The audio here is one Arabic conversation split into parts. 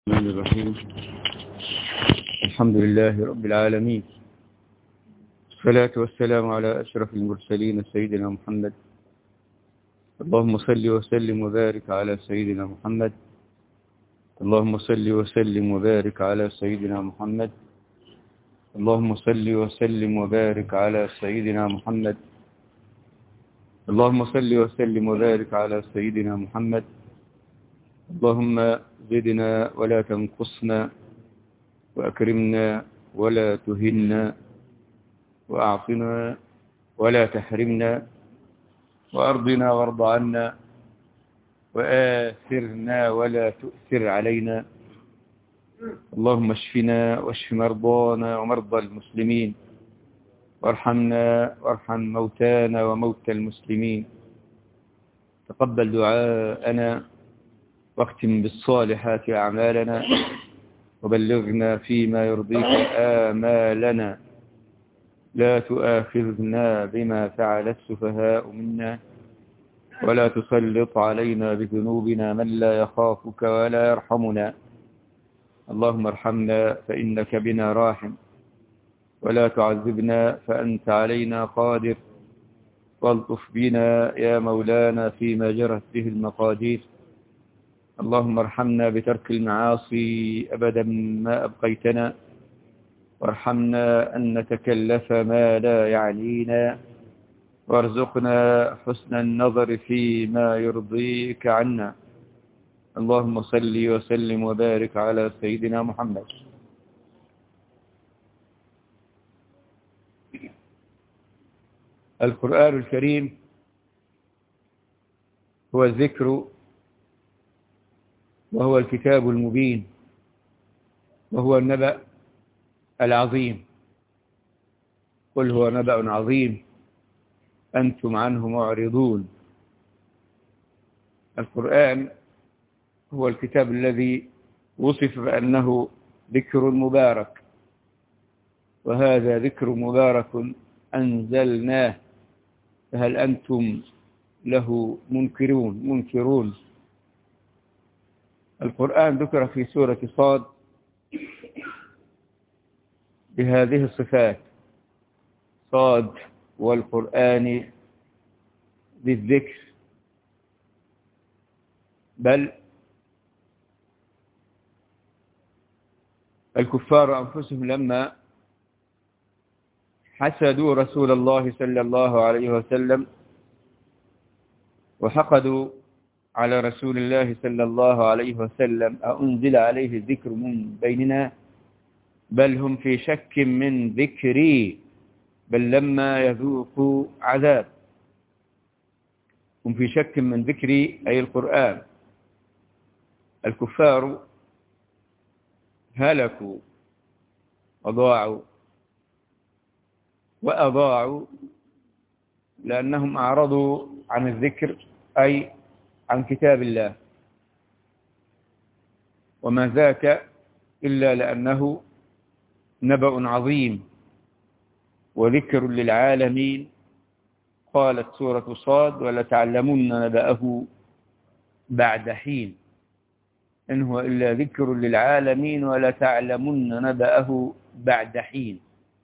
الرحمن الرحيم. الحمد لله رب العالمين، الصلاة والسلام على أشرف المرسلين سيدنا محمد. اللهم صل وسلم وبارك على سيدنا محمد. اللهم صل وسلم وبارك على سيدنا محمد. اللهم صل وسلم وبارك على سيدنا محمد. اللهم صل وسلم وبارك على سيدنا محمد. اللهم زدنا ولا تنقصنا، وأكرمنا ولا تهنا، وأعطنا ولا تحرمنا، وأرضنا وارض عنا، وآثرنا ولا تؤثر علينا. اللهم اشفنا واشف مرضانا ومرضى المسلمين، وارحمنا وارحم موتانا وموتى المسلمين. تقبل دعاءنا واختم بالصالحات أعمالنا، وبلغنا فيما يرضيك آمالنا. لا تؤاخذنا بما فعل السفهاء منا، ولا تسلط علينا بذنوبنا من لا يخافك ولا يرحمنا. اللهم ارحمنا فإنك بنا راحم، ولا تعذبنا فأنت علينا قادر. والطف بنا يا مولانا فيما جرت به المقادير. اللهم ارحمنا بترك المعاصي أبدا ما أبقيتنا، وارحمنا أن نتكلف ما لا يعنينا، وارزقنا حسن النظر فيما يرضيك عنا. اللهم صل وسلم وبارك على سيدنا محمد. القرآن الكريم هو الذكر، وهو الكتاب المبين، وهو النبأ العظيم. قل هو نبأ عظيم أنتم عنه معرضون. القرآن هو الكتاب الذي وصف بأنه ذكر مبارك، وهذا ذكر مبارك أنزلناه، فهل أنتم له منكرون. القرآن ذكر في سورة صاد بهذه الصفات: صاد والقرآن بالذكر. بل الكفار أنفسهم لما حسدوا رسول الله صلى الله عليه وسلم وحقدوا على رسول الله صلى الله عليه وسلم أنزل عليه الذكر من بيننا، بل هم في شك من ذكري، بل لما يذوقوا عذاب. هم في شك من ذكري أي القرآن. الكفار هلكوا وضاعوا وأضاعوا لأنهم أعرضوا عن الذكر، أي عن كتاب الله، وما ذاك إلا لأنه نبأ عظيم وذكر للعالمين. قالت سورة صاد: ولتعلمن نبأه بعد حين. إن هو إلا ذكر للعالمين ولتعلمن نبأه بعد حين.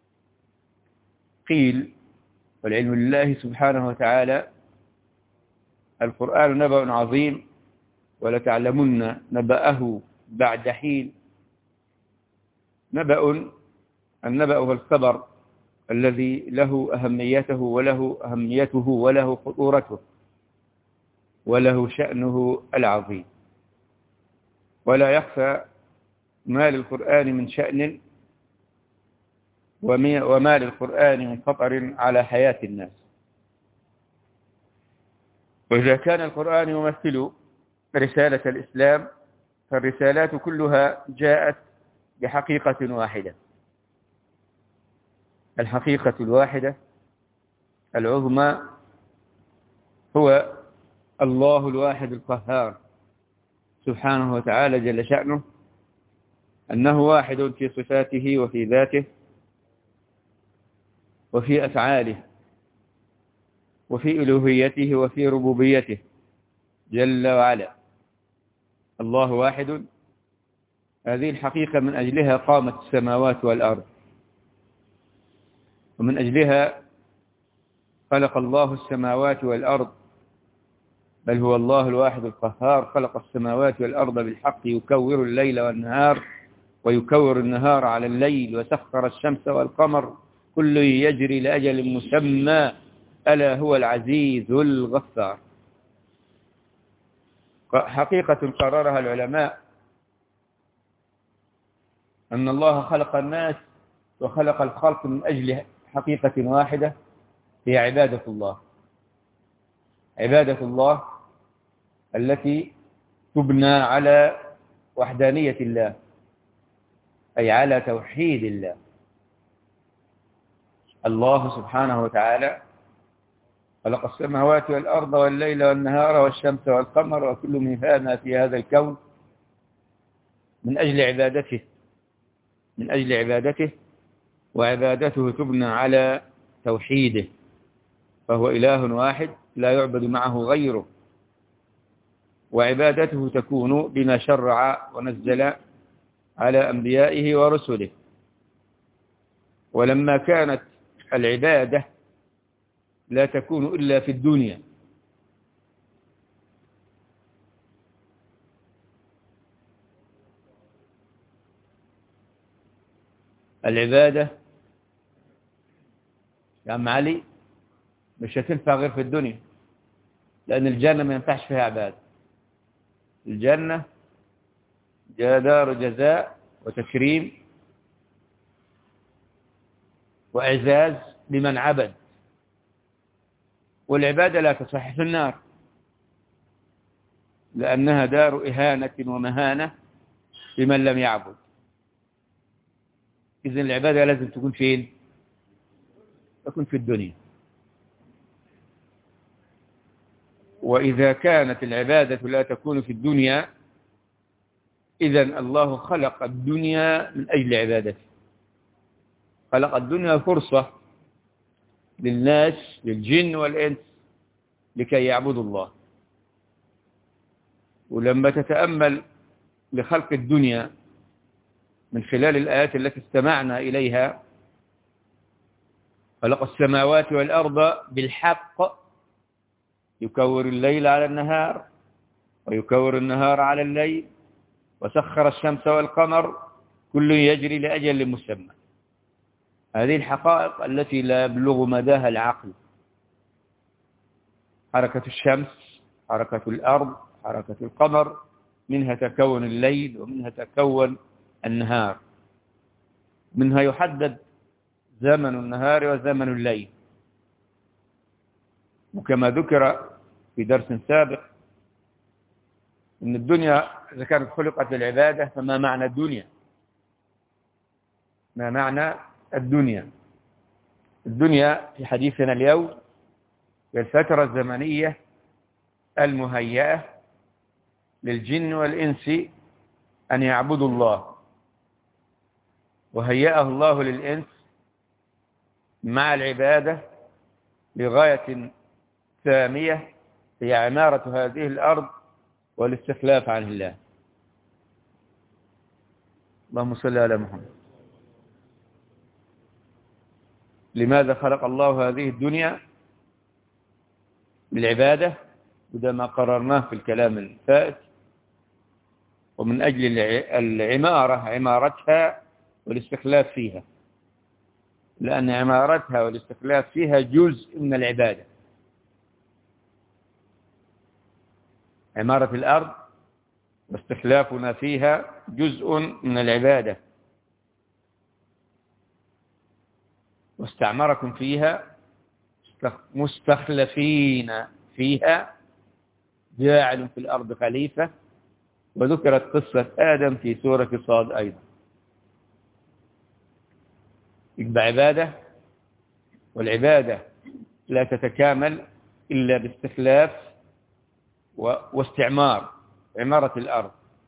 قيل والعلم لله سبحانه وتعالى: القرآن نبأ عظيم ولتعلمن نبأه بعد حين. النبأ هو الخبر الذي له أهميته وله خطورته وله شأنه العظيم. ولا يخفى ما للقرآن من شأن وما للقرآن من خطر على حياة الناس. وإذا كان القرآن يمثل رسالة الإسلام، فالرسالات كلها جاءت بحقيقة واحدة. الحقيقة الواحدة العظمى هو الله الواحد القهار سبحانه وتعالى جل شأنه، أنه واحد في صفاته وفي ذاته وفي أفعاله وفي ألوهيته وفي ربوبيته جل وعلا. الله واحد هذه الحقيقة من أجلها قامت السماوات والأرض، ومن أجلها خلق الله السماوات والأرض، بل هو الله الواحد القهار. خلق السماوات والأرض بالحق يكور الليل والنهار ويكور النهار على الليل، وسخر الشمس والقمر كل يجري لأجل مسمى، ألا هو العزيز الغفار. حقيقة قررها العلماء أن الله خلق الناس وخلق الخلق من أجل حقيقة واحدة، هي عبادة الله. عبادة الله التي تبنى على وحدانية الله، أي على توحيد الله. الله سبحانه وتعالى خلق السماوات والأرض والليل والنهار والشمس والقمر وكل من هذا في هذا الكون من أجل عبادته، من أجل عبادته، وعبادته تبنى على توحيده، فهو إله واحد لا يعبد معه غيره، وعبادته تكون بما شرع ونزل على أنبيائه ورسله. ولما كانت العبادة لا تكون إلا في الدنيا، العبادة يا عم علي مش هتنفع غير في الدنيا، لأن الجنة ما ينفعش فيها عبادة. الجنة دار جزاء وتكريم وإعزاز لمن عبد، والعبادة لا تصح في النار، لأنها دار إهانة ومهانة لمن لم يعبد. إذن العبادة لازم تكون فين؟ تكون في الدنيا. وإذا كانت العبادة لا تكون في الدنيا، إذن الله خلق الدنيا من أجل عبادته. خلق الدنيا فرصة للناس، للجن والإنس، لكي يعبدوا الله. ولما تتأمل لخلق الدنيا من خلال الآيات التي استمعنا إليها، خلق السماوات والأرض بالحق يكور الليل على النهار ويكور النهار على الليل، وسخر الشمس والقمر كل يجري لأجل مسمى. هذه الحقائق التي لا يبلغ مداها العقل. حركة الشمس، حركة الأرض، حركة القمر، منها تكون الليل ومنها تكون النهار، منها يحدد زمن النهار وزمن الليل. وكما ذكر في درس سابق أن الدنيا إذا كانت خلقت للعبادة، فما معنى الدنيا؟ ما معنى الدنيا؟ الدنيا في حديثنا اليوم هي الفترة الزمنية المهيئة للجن والإنس أن يعبدوا الله، وهيأه الله للإنس مع العبادة لغاية ثانية، هي عمارة هذه الأرض والاستخلاف عن الله. اللهم صل على محمد. لماذا خلق الله هذه الدنيا؟ بالعبادة، وده ما قررناه في الكلام الفائت، ومن أجل العمارة، عمارتها والاستخلاف فيها، لأن عمارتها والاستخلاف فيها جزء من العبادة. عمارة الأرض واستخلافنا فيها جزء من العبادة. واستعمركم فيها مستخلفين فيها جاعل في الأرض خليفة. وذكرت قصة آدم في سورة صاد أيضا. يبقى عبادة، والعبادة لا تتكامل إلا باستخلاف واستعمار، عمارة الأرض.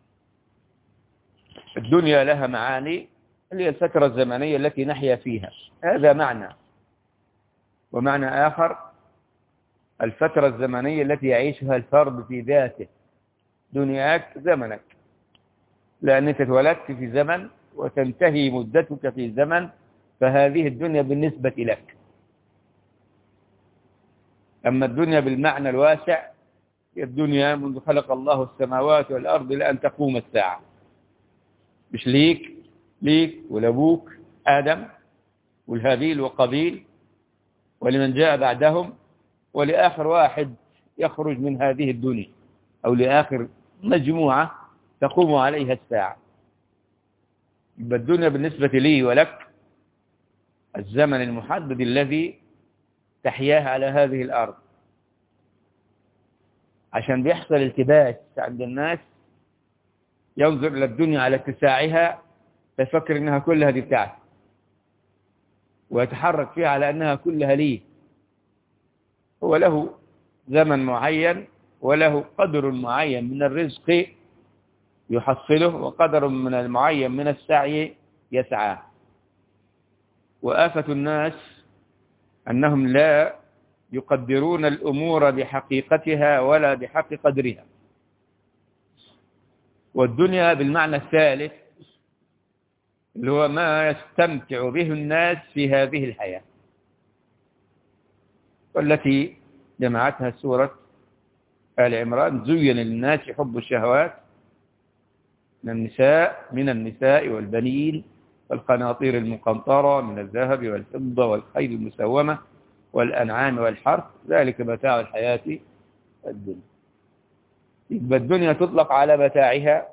الدنيا لها معاني، اللي هي الفترة الزمنية التي نحيا فيها، هذا معنى. ومعنى آخر الفترة الزمنية التي يعيشها الفرد في ذاته، دنياك زمنك، لأنك اتولدت في زمن وتنتهي مدتك في زمن، فهذه الدنيا بالنسبة لك. أما الدنيا بالمعنى الواسع، الدنيا منذ خلق الله السماوات والأرض لأن تقوم الساعة، مش ليك ولأبوك آدم والهابيل وقابيل ولمن جاء بعدهم ولآخر واحد يخرج من هذه الدنيا، أو لآخر مجموعة تقوم عليها الساعة. يبقى الدنيا بالنسبة لي ولك الزمن المحدد الذي تحياه على هذه الأرض. عشان بيحصل التباس عند الناس، ينظر إلى الدنيا على اتساعها فيفكر إنها كلها دي بتاعته، ويتحرك فيها على أنها كلها ليه. هو له زمن معين وله قدر معين من الرزق يحصله، وقدر من المعين من السعي يسعاه. وآفة الناس أنهم لا يقدرون الأمور بحقيقتها ولا بحق قدرها. والدنيا بالمعنى الثالث اللي هو ما يستمتع به الناس في هذه الحياة، والتي جمعتها سورة آل عمران: زين للناس حب الشهوات من النساء والبنين والقناطير المقنطرة من الذهب والفضة والخيل المسومة والأنعام والحرث، ذلك متاع الحياة الدنيا. يبقى الدنيا تطلق على متاعها،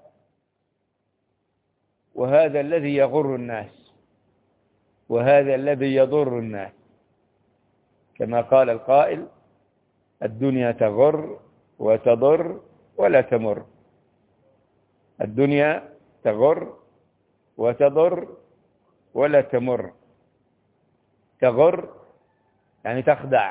وهذا الذي يغر الناس وهذا الذي يضر الناس، كما قال القائل: الدنيا تغر وتضر ولا تمر. الدنيا تغر وتضر ولا تمر. تغر يعني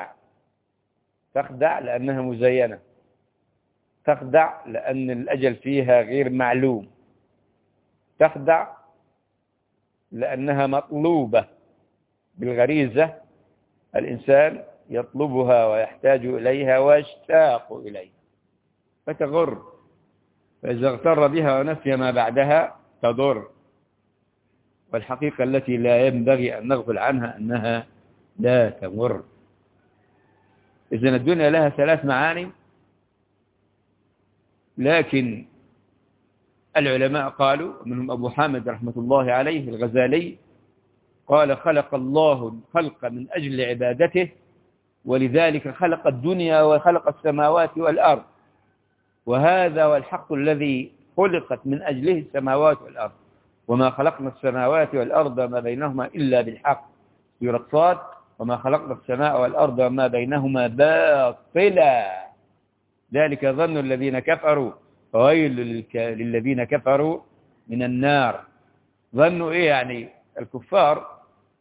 تخدع لأنها مزينة، تخدع لأن الأجل فيها غير معلوم، تخدع لأنها مطلوبة بالغريزة، الإنسان يطلبها ويحتاج إليها ويشتاق إليها فتغر. فإذا اغتر بها ونسي ما بعدها تضر. والحقيقة التي لا ينبغي أن نغفل عنها أنها لا تمر. إذن الدنيا لها ثلاث معاني، لكن العلماء قالوا، منهم أبو حامد رحمة الله عليه الغزالي قال: خلق الله الخلق من أجل عبادته، ولذلك خلق الدنيا وخلق السماوات والأرض، وهذا هو الحق الذي خلقت من أجله السماوات والأرض، وما خلقنا السماوات والأرض وما بينهما إلا بالحق. سورة صاد: وما خلقنا السماء والأرض وما بينهما باطلا ذلك ظن الذين كفروا فويل للذين كفروا من النار. ظنوا إيه؟ يعني الكفار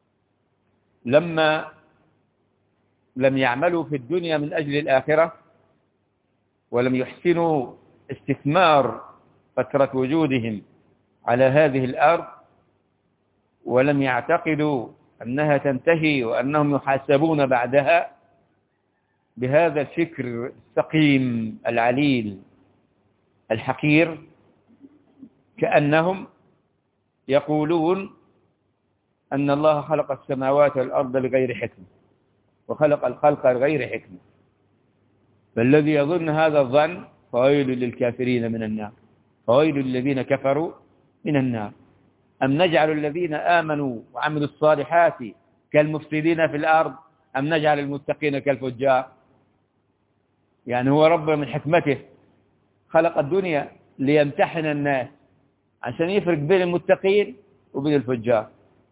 لما لم يعملوا في الدنيا من أجل الآخرة، ولم يحسنوا استثمار فترة وجودهم على هذه الأرض، ولم يعتقدوا أنها تنتهي وأنهم يحاسبون بعدها، بهذا الفكر السقيم العليل الحقير، كأنهم يقولون أن الله خلق السماوات والأرض لغير حكمة، وخلق الخلق لغير حكمة. فالذي يظن هذا الظن فويل للكافرين من النار، فويل للذين كفروا من النار. أم نجعل الذين آمنوا وعملوا الصالحات كالمفسدين في الأرض، أم نجعل المتقين كالفجار؟ يعني هو رب من حكمته خلق الدنيا ليمتحن الناس، عشان يفرق بين المتقين وبين الفجار،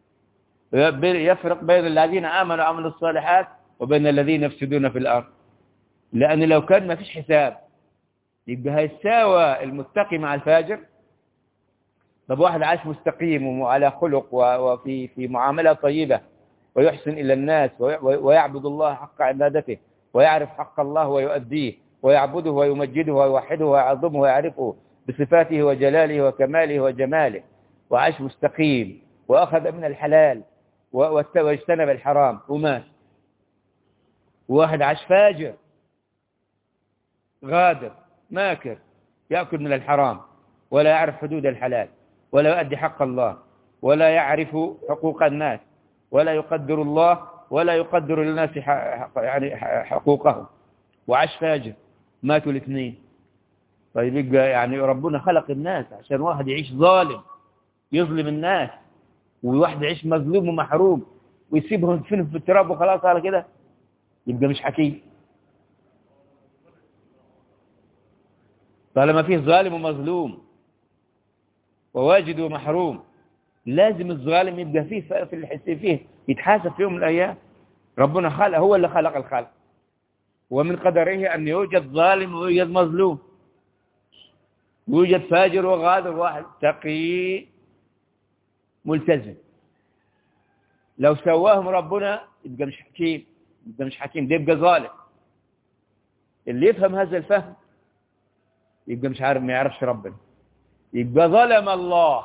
يفرق بين الذين آمنوا وعملوا الصالحات وبين الذين يفسدون في الأرض. لأن لو كان ما فيش حساب يبقى هيساوى المتقي مع الفاجر. طب واحد عاش مستقيم وعلى خلق وفي معاملة طيبة ويحسن إلى الناس ويعبد الله حق عبادته ويعرف حق الله ويؤديه ويعبده ويمجده ويوحده ويعظمه ويعرفه بصفاته وجلاله وكماله وجماله، وعاش مستقيم وأخذ من الحلال واجتنب الحرام ومات. واحد عاش فاجر غادر ماكر يأكل من الحرام ولا يعرف حدود الحلال ولا يؤدي حق الله ولا يعرف حقوق الناس ولا يقدر الله ولا يقدر للناس يعني حقوقهم، وعاش فاجر، ماتوا الاثنين. طيب يبقى يعني ربنا خلق الناس عشان واحد يعيش ظالم يظلم الناس، وواحد يعيش مظلوم ومحروم ويسيبهم في التراب وخلاص على كده؟ يبقى مش حكيم. طالما فيه ظالم ومظلوم وواجد ومحروم، لازم الظالم يبقى فيه في الحس فيه يتحاسب في يوم من الأيام. ربنا خلق، هو اللي خلق الخلق، ومن قدره أن يوجد ظالم ويوجد مظلوم، يوجد فاجر وغادر، واحد تقي ملتزم. لو سواهم ربنا يبقى مش حكيم، يبقى مش حكيم، ده يبقى ظالم. اللي يفهم هذا الفهم يبقى مش عارف، ما يعرفش ربنا، يبقى ظلم الله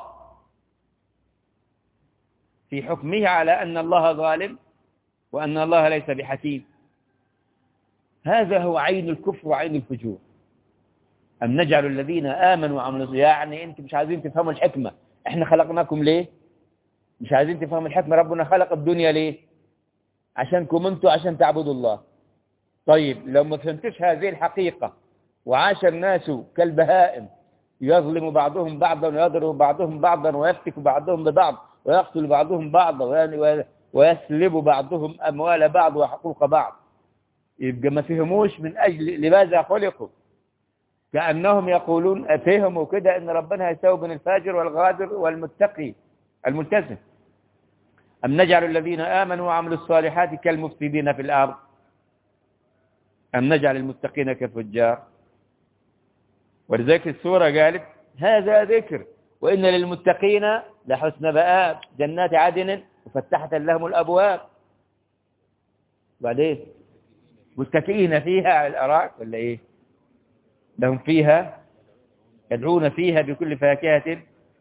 في حكمه على أن الله ظالم وأن الله ليس بحكيم. هذا هو عين الكفر وعين الفجور. أم نجعل الذين آمنوا وعملوا، يعني أنتم مش عايزين تفهموا الحكمة، إحنا خلقناكم ليه؟ مش عايزين تفهموا الحكمة، ربنا خلق الدنيا ليه؟ عشانكم أنتم، عشان تعبدوا الله. طيب لو ما فهمتش هذه الحقيقة وعاش الناس كالبهائم يظلم بعضهم بعضا ويضرب بعضهم بعضا ويفتك بعضهم ببعض ويقتل بعضهم بعضا ويسلب بعضهم أموال بعض وحقوق بعض، يبقى ما فهموش من أجل لماذا خلقوا. كأنهم يقولون أفهموا كده أن ربنا يساوي بين الفاجر والغادر والمتقي الملتزم. أم نجعل الذين آمنوا وعملوا الصالحات كالمفسدين في الأرض أم نجعل المتقين كالفجار. ولذلك السورة قالت هذا ذكر وإن للمتقين لحسن مآب، جنات عدن مفتحة لهم الأبواب. بعدين متكئين فيها على الأرائك ولا إيه؟ لهم فيها يدعون فيها بكل فاكهة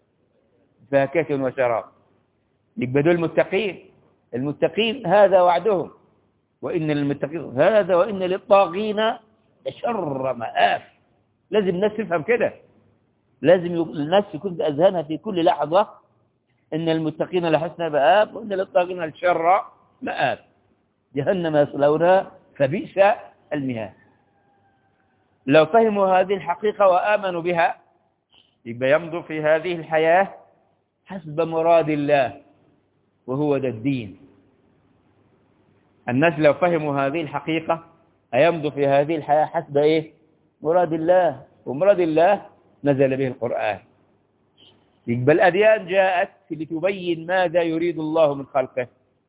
وشراب. يبقى دول المتقين. المتقين هذا وعدهم، وإن للمتقين هذا وإن للطاغين لشر مآب. لازم الناس تفهم كده، لازم الناس يكون بأذهانها في كل لحظة إن المتقين لحسن مآب وإن للطاغين لشر مآب، جهنم يصلونها فبئس المهاد. لو فهموا هذه الحقيقة وآمنوا بها يبقى يمضوا في هذه الحياة حسب مراد الله، وهو ده الدين. الناس لو فهموا هذه الحقيقة هيمضوا في هذه الحياة حسب إيه؟ مراد الله، ومراد الله نزل به القرآن. يبقى الأديان جاءت لتبين ماذا يريد الله من خلقه.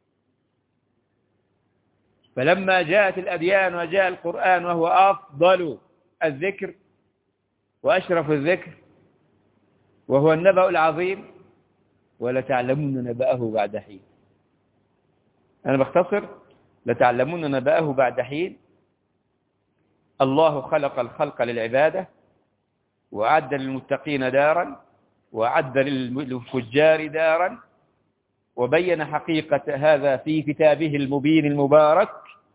فلما جاءت الأديان وجاء القرآن وهو أفضل الذكر وأشرف الذكر وهو النبأ العظيم، ولتعلمون نبأه بعد حين. أنا بختصر، لتعلمون نبأه بعد حين. الله خلق الخلق للعبادة، وأعد للمتقين دارا، وأعد للفجار دارا، وبين حقيقة هذا في كتابه المبين المبارك،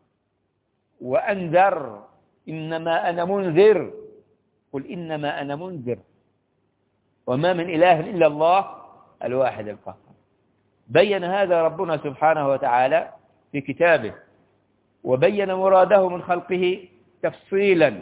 وأنذر إنما أنا منذر، قل إنما أنا منذر وما من إله إلا الله الواحد القهار. بين هذا ربنا سبحانه وتعالى في كتابه، وبين مراده من خلقه تفصيلا.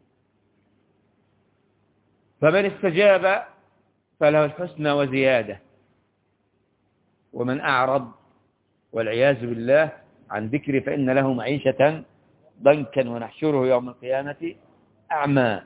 فمن استجاب فله الحسنى وزيادة، ومن أعرض والعياذ بالله عن ذكري فإن له معيشة ضنكا ونحشره يوم القيامة أعمى.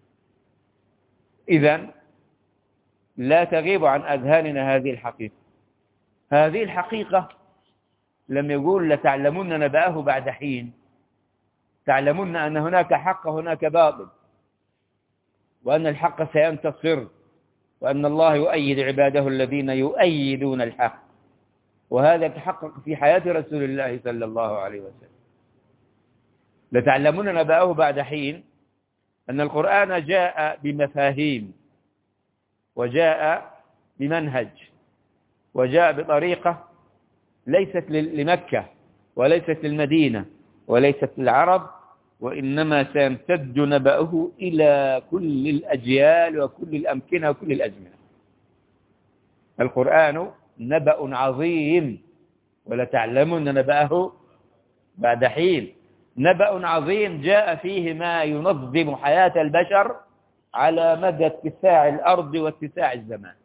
إذن لا تغيب عن أذهاننا هذه الحقيقة. هذه الحقيقة لم يقول لتعلمون نبأه بعد حين، تعلمون أن هناك حق وهناك باطل، وأن الحق سينتصر، وأن الله يؤيد عباده الذين يؤيدون الحق. وهذا تحقق في حياة رسول الله صلى الله عليه وسلم. لتعلمون نبأه بعد حين أن القرآن جاء بمفاهيم، وجاء بمنهج، وجاء بطريقة ليست لمكة وليست للمدينة وليست للعرب، وإنما سيمتد نبأه إلى كل الأجيال وكل الأمكنة وكل الأزمنة. القرآن نبأ عظيم، ولتعلمن نبأه بعد حين. نبأ عظيم جاء فيه ما ينظم حياة البشر على مدى اتساع الأرض واتساع الزمان.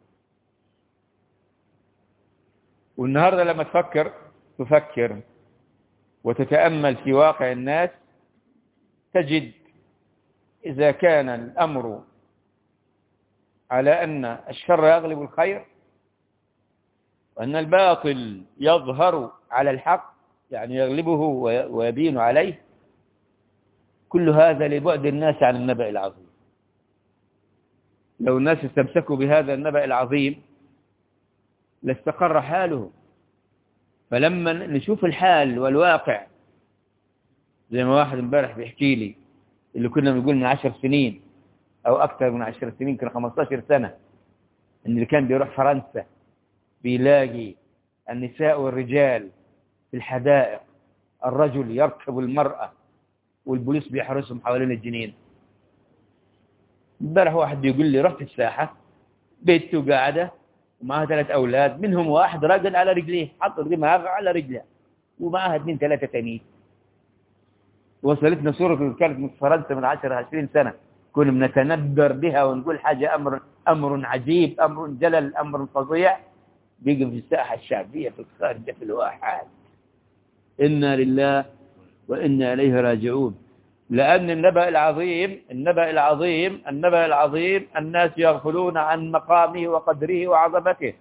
والنهاردة لما تفكر وتتأمل في واقع الناس، تجد إذا كان الأمر على أن الشر يغلب الخير، وأن الباطل يظهر على الحق، يعني يغلبه ويبين عليه، كل هذا لبعد الناس عن النبأ العظيم. لو الناس استمسكوا بهذا النبأ العظيم لاستقر حاله. فلما نشوف الحال والواقع، زي ما واحد امبارح بيحكي لي، اللي كنا بنقول من 10 سنين أو أكثر من 10 سنين، كان 15 سنة، إن اللي كان بيروح فرنسا بيلاقي النساء والرجال في الحدائق، الرجل يركب المرأة والبوليس بيحرسهم حوالين الجنين. امبارح واحد بيقول لي رحت الساحة، بنته قاعدة ومعها 3 أولاد، منهم واحد راجل على رجليه، حط دماغه على رجله، ومعها 2 3 تانيين. وصلتنا صورة كانت من فرنسا من 10 20 سنة، كنا بنتندر بها ونقول حاجة أمر عجيب، أمر جلل، أمر فظيع، بيجي في الساحة الشعبية في الخارج في الواحات. إنا لله وإنا إليه راجعون. لأن النبأ العظيم الناس يغفلون عن مقامه وقدره وعظمته.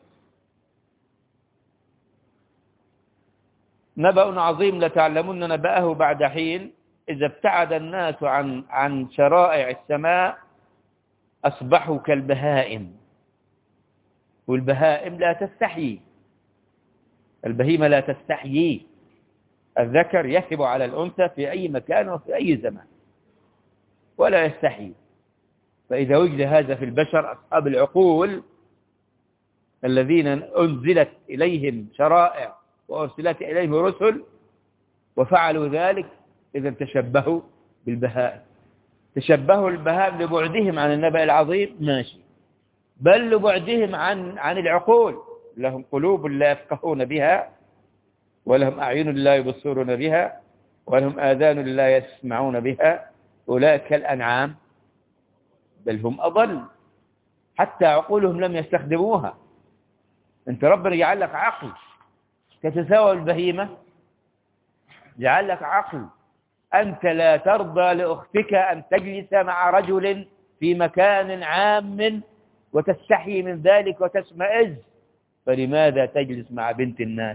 نبأ عظيم لتعلمن نبأه بعد حين. إذا ابتعد الناس عن شرائع السماء أصبحوا كالبهائم، والبهائم لا تستحيي. البهيمة لا تستحيي. الذكر يثب على الأنثى في أي مكان وفي أي زمان ولا يستحيي. فإذا وجد هذا في البشر، أصحاب العقول الذين أنزلت إليهم شرائع وأرسلت إليهم رسل وفعلوا ذلك، إذا تشبهوا بالبهائم. تشبهوا البهائم لبعدهم عن النبأ العظيم، ماشي، بل لبعدهم عن العقول. لهم قلوب لا يفقهون بها، ولهم أعين لا يبصرون بها، ولهم آذان لا يسمعون بها، أولئك كالأنعام بل هم أضل، حتى عقولهم لم يستخدموها. أنت ربنا جعل لك عقل تتساوى البهيمة، جعل لك عقل. أنت لا ترضى لأختك أن تجلس مع رجل في مكان عام وتستحي من ذلك وتشمئز، فلماذا تجلس مع بنت الناس؟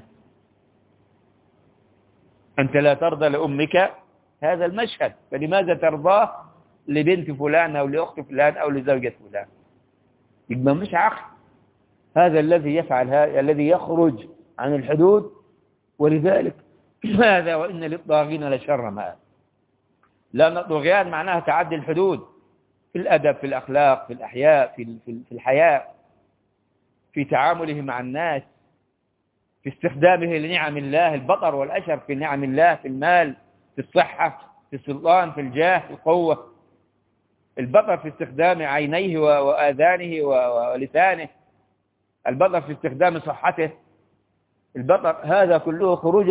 أنت لا ترضى لأمك هذا المشهد، فلماذا ترضاه لبنت فلان أو لأخت فلان أو لزوجة فلان؟ يبقى مش عقل. هذا الذي يفعل، هذا الذي يخرج عن الحدود. ولذلك هذا وإن للطاغين لشر مآب. لأن الطغيان معناها تعدي الحدود في الأدب، في الأخلاق، في الأحياء، في الحياة، في تعامله مع الناس، في استخدامه لنعم الله، البطر والأشر في نعم الله، في المال، في الصحة، في السلطان، في الجاه، في القوة. البطر في استخدام عينيه وآذانه ولسانه، البطر في استخدام صحته. البطر هذا كله خروج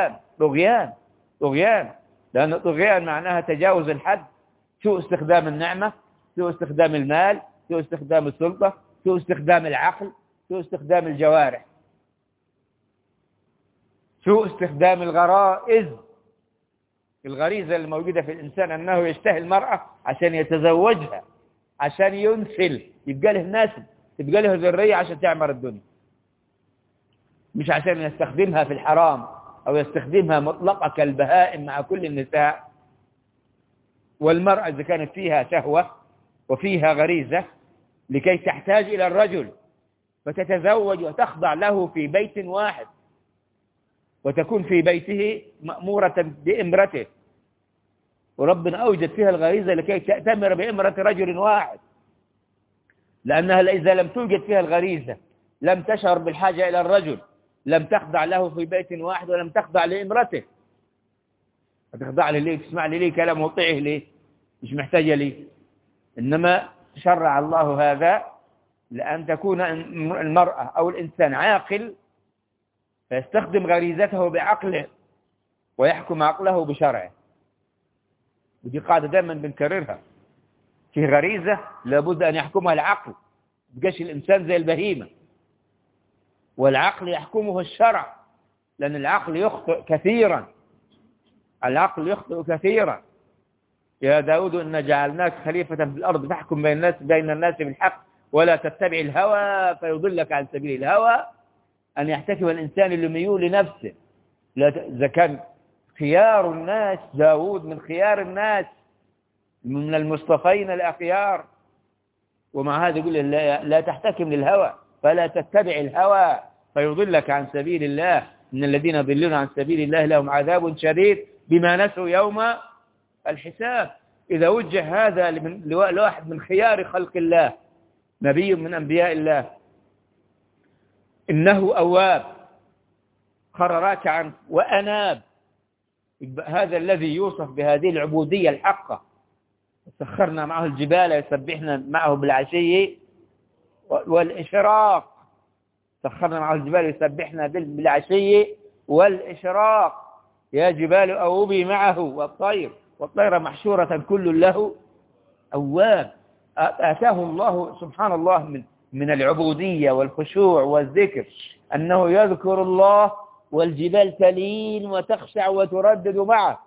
طغيان. لأن الطغيان معناها تجاوز الحد، سوء استخدام النعمة، سوء استخدام المال، سوء استخدام السلطة، سوء استخدام العقل، سوء استخدام الجوارح، سوء استخدام الغرائز. الغريزة الموجودة في الإنسان أنه يشتهي المرأة عشان يتزوجها، عشان ينسل، يبقى له ناسل، تبقى له ذرية عشان تعمر الدنيا، مش عشان يستخدمها في الحرام أو يستخدمها مطلقة كالبهائم مع كل النساء. والمرأة إذا كانت فيها شهوة وفيها غريزة لكي تحتاج إلى الرجل فتتزوج وتخضع له في بيت واحد، وتكون في بيته مأمورة بإمرته، وربنا أوجد فيها الغريزة لكي تأتمر بإمرة رجل واحد، لأنها إذا لم توجد فيها الغريزة لم تشعر بالحاجة إلى الرجل، لم تخضع له في بيت واحد، ولم تخضع لإمرته. تخضع لي ليه؟ تسمع لي ليه كلام وطيعه ليه؟ مش محتاجة ليه. إنما شرع الله هذا لأن تكون المرأة أو الإنسان عاقل فيستخدم غريزته بعقله ويحكم عقله بشرعه. ودي قاعدة دائما بنكررها، في غريزة لابد أن يحكمها العقل، بقاش الإنسان زي البهيمة، والعقل يحكمه الشرع، لأن العقل يخطئ كثيرا، العقل يخطئ كثيرا. يا داود إنا جعلناك خليفة في الأرض تحكم بين الناس بالحق ولا تتبع الهوى فيضلك عن سبيل الهوى. أن يحتكم الإنسان لميول لنفسه. إذا كان خيار الناس داود من خيار الناس من المصطفين الأخيار، ومع هذا يقول لا تحتكم للهوى فلا تتبع الهوى فيضلك عن سبيل الله. إن الذين يضلون عن سبيل الله لهم عذاب شديد بما نسوا يوم الحساب. إذا وجه هذا لواحد من خيار خلق الله، نبي من أنبياء الله، إنه أواب خر راكعا وأناب، هذا الذي يوصف بهذه العبودية الحقة. سخرنا معه الجبال يسبحنا معه بالعشي والإشراق، سخرنا معه الجبال يسبحنا بالعشي والإشراق. يا جبال أوبي معه والطير محشورة كل له أواب. آتاه الله سبحان الله من العبودية والخشوع والذكر أنه يذكر الله والجبال تلين وتخشع وتردد معه،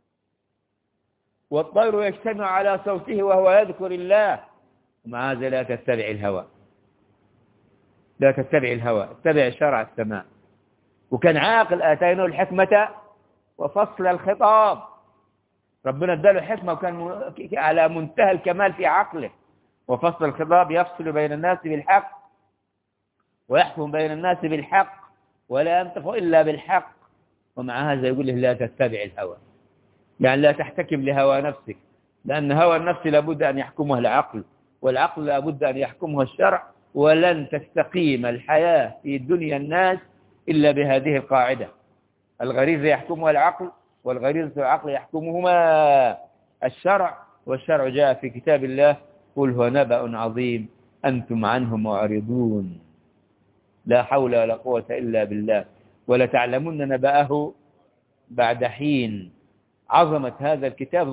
والطير يجتمع على صوته وهو يذكر الله. ومع هذا لا تتبع الهوى، لا تتبع الهوى، اتبع شرع السماء. وكان عاقل، آتيناه الحكمة وفصل الخطاب، ربنا اداله حكمة وكان على منتهى الكمال في عقله. وفصل الخطاب يفصل بين الناس بالحق ويحكم بين الناس بالحق ولا ينطق إلا بالحق. ومع هذا يقول له لا تتبع الهوى، يعني لا تحتكم لهوى نفسك، لأن هوى النفس لابد أن يحكمه العقل، والعقل لابد أن يحكمه الشرع. ولن تستقيم الحياة في دنيا الناس إلا بهذه القاعدة: الغريزة يحكمها العقل، والغريزة والعقل يحكمهما الشرع. والشرع جاء في كتاب الله: قل هو نبأ عظيم أنتم عنه معرضون، لا حول ولا قوة إلا بالله، ولتعلمن نبأه بعد حين. عظمة هذا الكتاب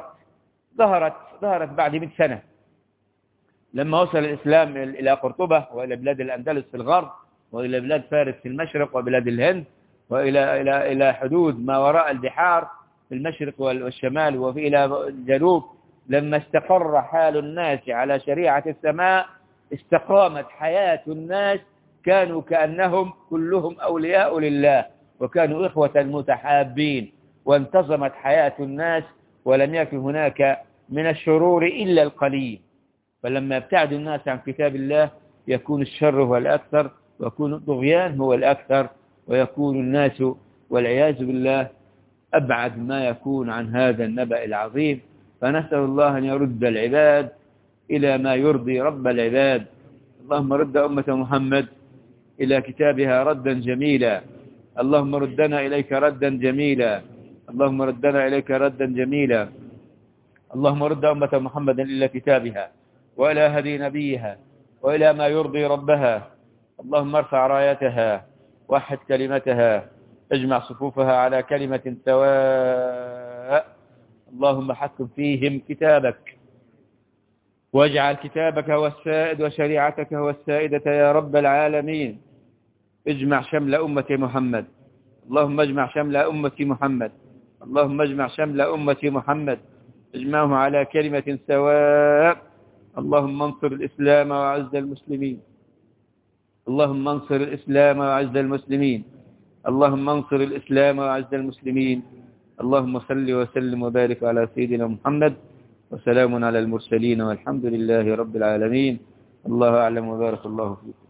ظهرت بعد 100 سنة لما وصل الإسلام إلى قرطبة وإلى بلاد الأندلس في الغرب، وإلى بلاد فارس في المشرق، وبلاد الهند، وإلى حدود ما وراء البحار في المشرق والشمال وإلى الجنوب. لما استقر حال الناس على شريعة السماء استقامت حياة الناس، كانوا كأنهم كلهم أولياء لله، وكانوا إخوة متحابين، وانتظمت حياة الناس، ولم يكن هناك من الشرور إلا القليل. فلما يبتعد الناس عن كتاب الله يكون الشر هو الأكثر، ويكون الطغيان هو الأكثر، ويكون الناس والعياذ بالله أبعد ما يكون عن هذا النبأ العظيم. فنسأل الله أن يرد العباد إلى ما يرضي رب العباد. اللهم رد أمة محمد إلى كتابها ردا جميلا، اللهم ردنا إليك ردا جميلا، اللهم ردنا إليك ردا جميلا. اللهم رد أمة محمد إلى كتابها وإلى هدي نبيها وإلى ما يرضي ربها. اللهم ارفع رايتها، وحد كلمتها، اجمع صفوفها على كلمة سواء. اللهم حكم فيهم كتابك، واجعل كتابك هو السائد وشريعتك هو السائدة يا رب العالمين. اجمع شمل أمة محمد، اللهم اجمع شمل أمة محمد، اللهم اجمع شمل أمة محمد، اجمعهم على كلمة سواء. اللهم انصر الإسلام وعز المسلمين، اللهم انصر الإسلام وعز المسلمين، اللهم انصر الإسلام وعز المسلمين. اللهم صل وسلم وبارك على سيدنا محمد، وسلام على المرسلين، والحمد لله رب العالمين. الله أعلم وبارك الله فيكم.